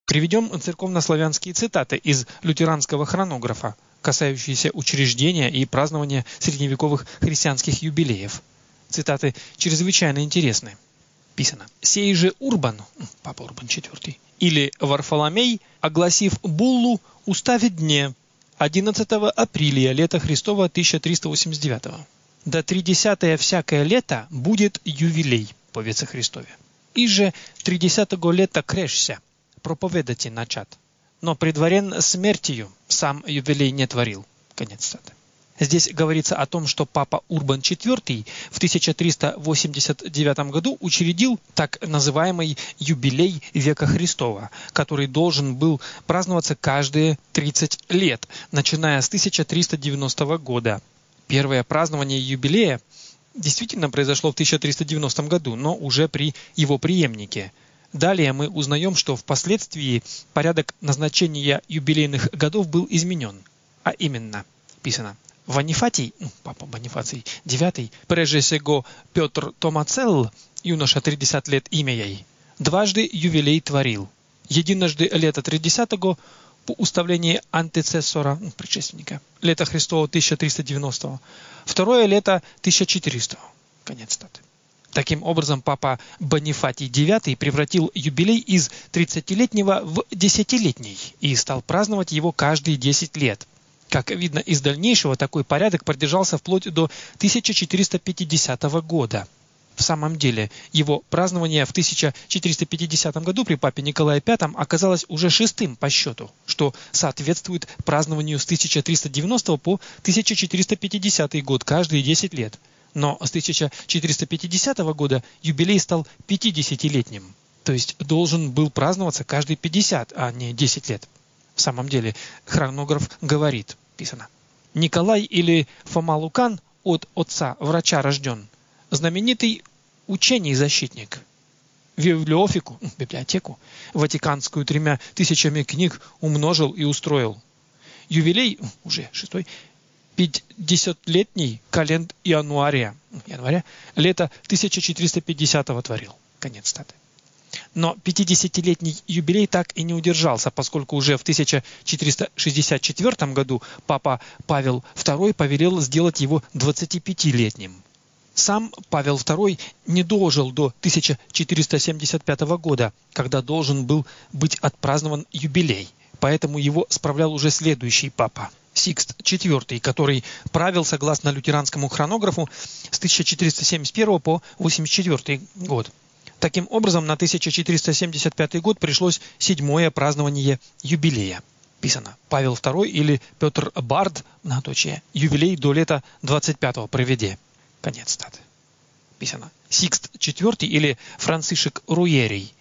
Приведем церковнославянские цитаты из лютеранского хронографа, касающиеся учреждения и празднования средневековых христианских юбилеев. Цитаты чрезвычайно интересны. Писано: «Сей же Урбан, папа Урбан IV, или Варфоломей, огласив буллу, уставит дне 11 апреля лета Христова 1389. Да 30 всякое лето будет ювелей по веце Христове. И же 30 лета крешся, проповедати начат. Но предварен смертью сам ювелей не творил». Конец цитаты. Здесь говорится о том, что папа Урбан IV в 1389 году учредил так называемый юбилей века Христова, который должен был праздноваться каждые 30 лет, начиная с 1390 года. Первое празднование юбилея действительно произошло в 1390 году, но уже при его преемнике. Далее мы узнаем, что впоследствии порядок назначения юбилейных годов был изменен. А именно, писано: Ванифатий, папа Бонифаций IX, преже сего Петр Томацел, юноша 30 лет имеей, дважды ювелей творил. Единожды лето 30-го по уставлении антецессора, предшественника, лета Христова 1390, второе лето 1400. Конец цитаты. Таким образом, папа Бонифатий IX превратил юбилей из 30-летнего в 10-летний и стал праздновать его каждые 10 лет. Как видно из дальнейшего, такой порядок продержался вплоть до 1450 года. В самом деле, его празднование в 1450 году при папе Николае V оказалось уже шестым по счету, что соответствует празднованию с 1390 по 1450 год каждые 10 лет. Но с 1450 года юбилей стал 50-летним, то есть должен был праздноваться каждые 50, а не 10 лет. В самом деле, хронограф говорит, писано: Николай или Фома Лукан от отца врача рожден, знаменитый учений защитник. Библиотеку Ватиканскую 3000 книг умножил и устроил. Ювелей, уже шестой, 50-летний календ января, лето 1450 творил. Конец цитаты. Но 50-летний юбилей так и не удержался, поскольку уже в 1464 году папа Павел II повелел сделать его 25-летним. Сам Павел II не дожил до 1475 года, когда должен был быть отпразднован юбилей, поэтому его справлял уже следующий папа, Сикст IV, который правил согласно лютеранскому хронографу с 1471 по 84 год. Таким образом, на 1475 год пришлось седьмое празднование юбилея. Писано: Павел II или Петр Бард, юбилей до лета 25-го проведе. Конец цитаты. Писано: Сикст IV или Францишек Руерий,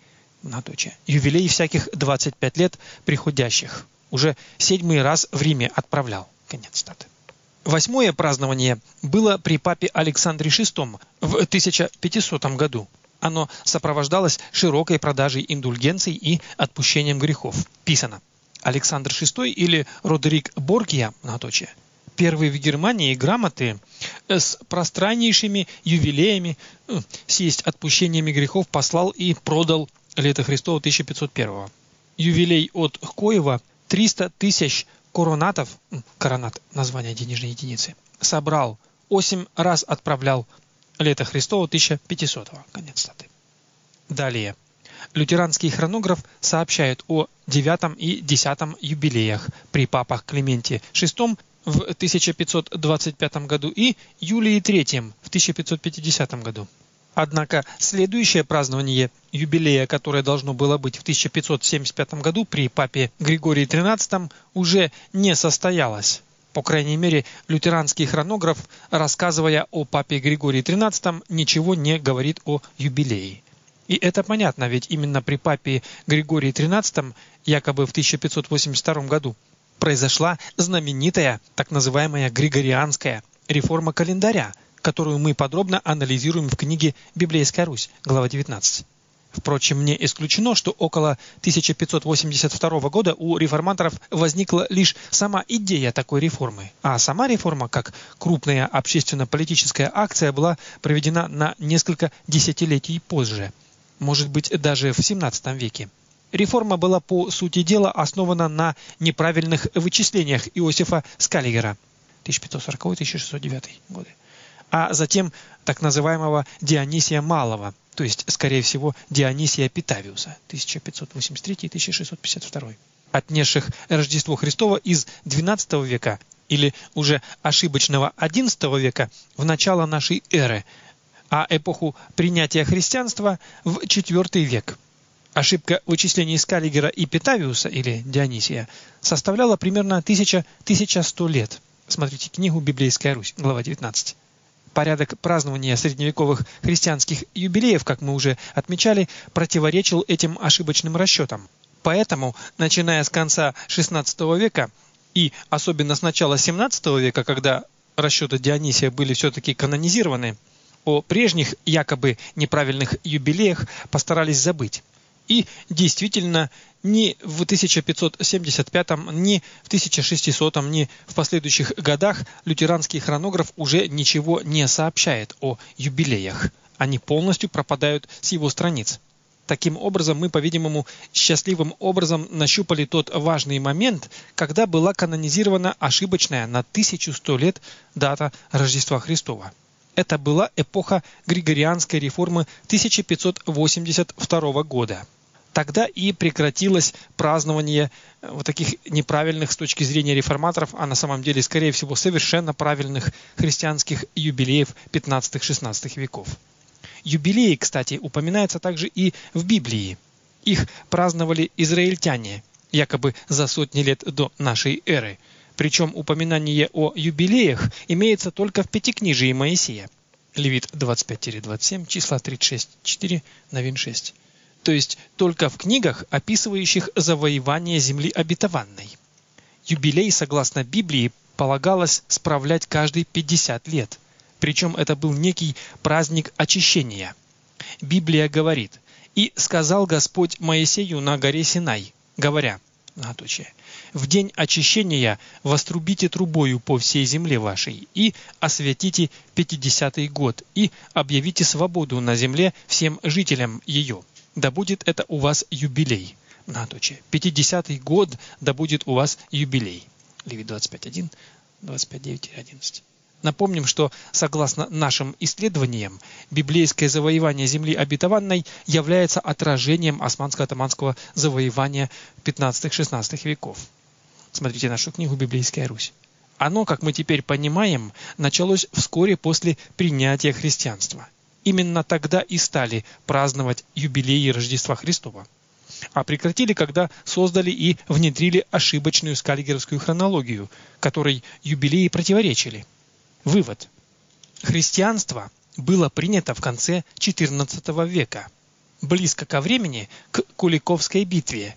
юбилей всяких 25 лет приходящих. Уже 7-й раз в Риме отправлял. Конец цитаты. Восьмое празднование было при папе Александре VI в 1500 году. Оно сопровождалось широкой продажей индульгенций и отпущением грехов. Писано: Александр VI или Родерик Боргия, первый в Германии грамоты с пространнейшими ювелеями, сесть отпущениями грехов послал и продал лето Христова 1501. Ювелей от Коева 300 тысяч коронатов, коронат, название денежной единицы, собрал, 8 раз отправлял лето Христова 1500. Конец цитаты. Далее. Лютеранский хронограф сообщает о 9 и 10 юбилеях при папах Клименте VI в 1525 году и Юлии III в 1550 году. Однако следующее празднование юбилея, которое должно было быть в 1575 году при папе Григории XIII, уже не состоялось. По крайней мере, лютеранский хронограф, рассказывая о папе Григории XIII, ничего не говорит о юбилее. И это понятно, ведь именно при папе Григории XIII, якобы в 1582 году, произошла знаменитая так называемая Григорианская реформа календаря, которую мы подробно анализируем в книге «Библейская Русь», глава 19. Впрочем, не исключено, что около 1582 года у реформаторов возникла лишь сама идея такой реформы, а сама реформа, как крупная общественно-политическая акция, была проведена на несколько десятилетий позже, может быть, даже в XVII веке. Реформа была по сути дела основана на неправильных вычислениях Иосифа Скаллигера 1540-1609 годы, а затем так называемого Дионисия Малого, то есть, скорее всего, Дионисия Питавиуса 1583-1652, отнесших Рождество Христово из XII века или уже ошибочного XI века в начало нашей эры, а эпоху принятия христианства в IV век. Ошибка вычислений Скаллигера и Питавиуса или Дионисия составляла примерно 1100 лет. Смотрите книгу «Библейская Русь», глава 19. Порядок празднования средневековых христианских юбилеев, как мы уже отмечали, противоречил этим ошибочным расчетам. Поэтому, начиная с конца XVI века и особенно с начала XVII века, когда расчеты Дионисия были все-таки канонизированы, о прежних якобы неправильных юбилеях постарались забыть. И действительно, ни в 1575, ни в 1600, ни в последующих годах лютеранский хронограф уже ничего не сообщает о юбилеях. Они полностью пропадают с его страниц. Таким образом, мы, по-видимому, счастливым образом нащупали тот важный момент, когда была канонизирована ошибочная на 1100 лет дата Рождества Христова. Это была эпоха Григорианской реформы 1582 года. Тогда и прекратилось празднование вот таких неправильных с точки зрения реформаторов, а на самом деле, скорее всего, совершенно правильных христианских юбилеев 15-16 веков. Юбилеи, кстати, упоминаются также и в Библии. Их праздновали израильтяне, якобы за сотни лет до нашей эры. Причем упоминание о юбилеях имеется только в Пятикнижии Моисея. Левит 25-27, числа 36-4, Новин 6. То есть только в книгах, описывающих завоевание земли обетованной. Юбилей, согласно Библии, полагалось справлять каждые 50 лет. Причем это был некий праздник очищения. Библия говорит: «И сказал Господь Моисею на горе Синай, говоря, в день очищения вострубите трубою по всей земле вашей, и освятите 50-й год, и объявите свободу на земле всем жителям ее. Да будет это у вас юбилей». 50-й год, да будет у вас юбилей. Левит 25.1, 25.9-11. Напомним, что согласно нашим исследованиям, библейское завоевание земли обетованной является отражением османско-отоманского завоевания 15-16 веков. Смотрите нашу книгу «Библейская Русь». Оно, как мы теперь понимаем, началось вскоре после принятия христианства. Именно тогда и стали праздновать юбилеи Рождества Христова. А прекратили, когда создали и внедрили ошибочную скаллигеровскую хронологию, которой юбилеи противоречили. Вывод. Христианство было принято в конце XIV века, близко ко времени к Куликовской битве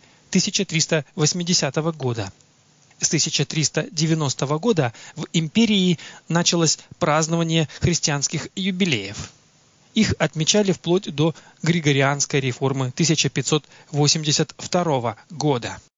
1380 года. С 1390 года в империи началось празднование христианских юбилеев. Их отмечали вплоть до Григорианской реформы 1582 года.